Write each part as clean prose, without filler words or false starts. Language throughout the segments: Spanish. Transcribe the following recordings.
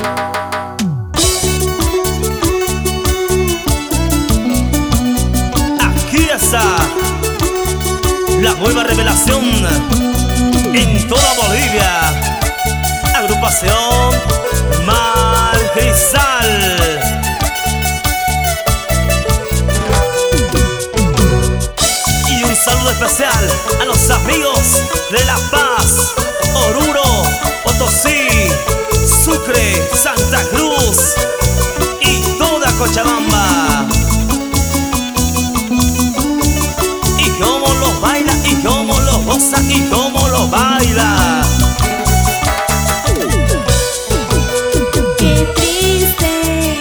Aquí está la nueva revelación en toda Bolivia. Agrupación Mar Cristal. Y un saludo especial a los amigos de La Paz, Oruro, Potosí, Sucre, Santa Cruz y toda Cochabamba. Y cómo lo baila, y cómo lo goza, y cómo lo baila. Qué triste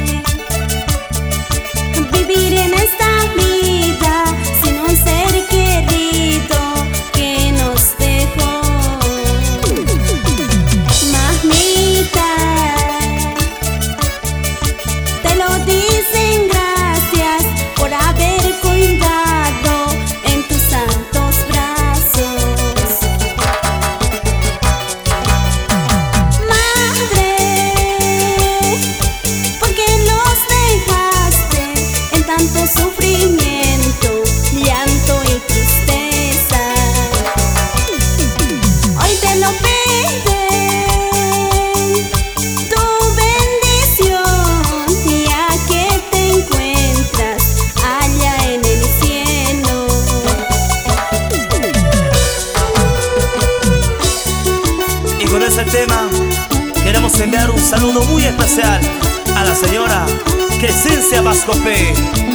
vivir en esta vida sin un ser querido que nos dejó. Mamita, te lo dicen gracias por haber cuidado en tus santos brazos. Madre, porque los dejaste en tanto sufrimiento, llanto y tristeza. Hoy te lo piden, tu bendición, ya que te encuentras allá en el cielo. Y con ese tema queremos enviar un saludo muy especial a la señora Crescencia Vascopé,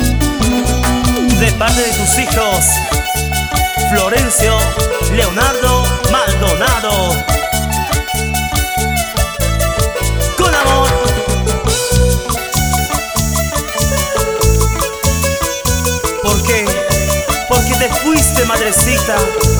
de parte de tus hijos Florencio Leonardo Maldonado. Con amor. ¿Por qué? Porque te fuiste, madrecita.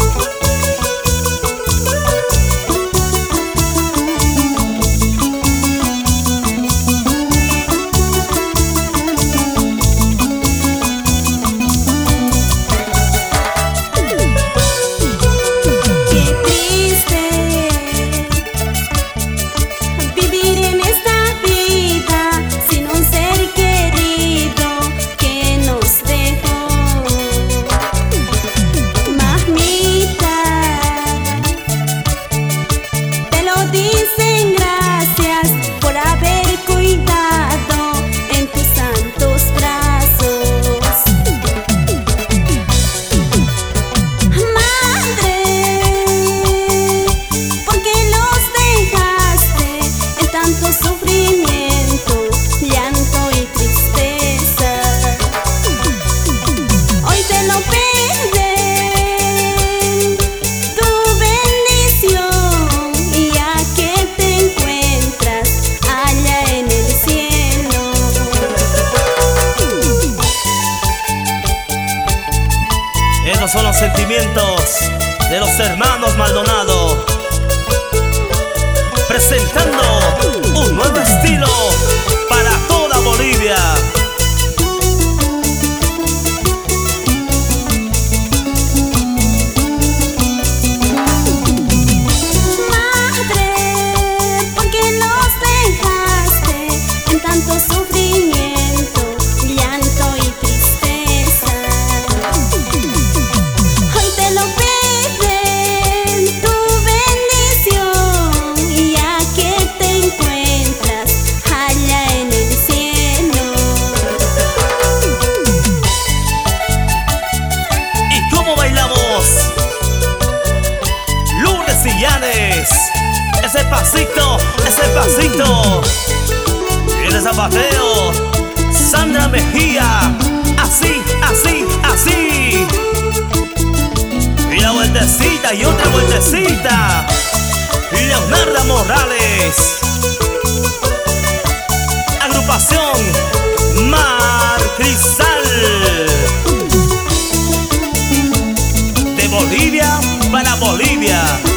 Qué triste vivir en esta vida sin un ser querido que nos dejó. Mamita, te lo dicen gracias por haber cuidado en tus santos brazos. Madre, porque los dejaste en tanto sufrimiento, llanto y tristeza. Hoy te lo piden, tu bendición, ya que te encuentras allá en el cielo. Esos son los sentimientos de los hermanos Maldonado, presentando un nuevo estilo para toda Bolivia. Madre, porque los dejaste en tanto sufrimiento, llanto y tristeza. Hoy te lo piden, tu bendición, ya que te encuentras allá en el cielo. ¿Y cómo bailamos? Lourdes Illanes, ese pasito, ese pasito. Y el zapateo, Sandra Mejía, así, así, así. Y la vueltecita y otra vueltecita, Leonardo Morales. Agrupación Mar Cristal. De Bolivia para Bolivia.